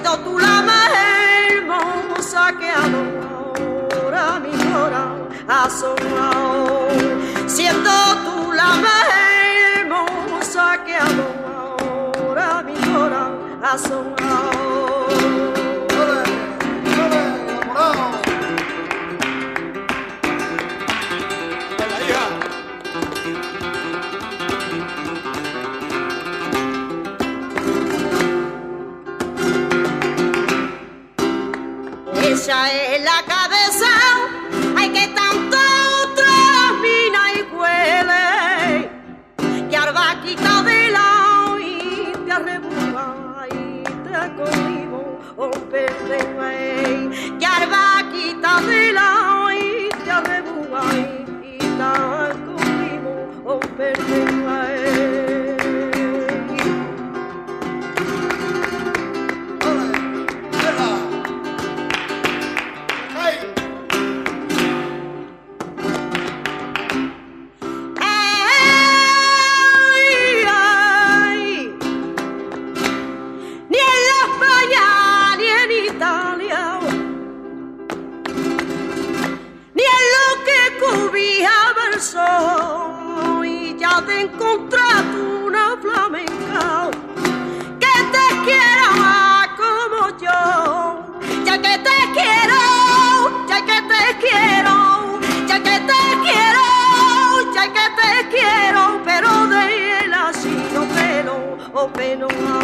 siendo tú la más hermosa que ahora mi corazón, siendo tú la más hermosa que ahora mi corazón. Ella es la cabeza, ay que tanto tramina y huele, que arbaquita de la y te arrebula y te conmigo, oh perdón, que arbaquita de la y te arrebula y te conmigo, oh perdón. Y ya te encontraste una flamenca que te quiera como yo, ya que te quiero, ya que te quiero, ya que te quiero, ya que te quiero, pero de él ha sido pelo o pelo.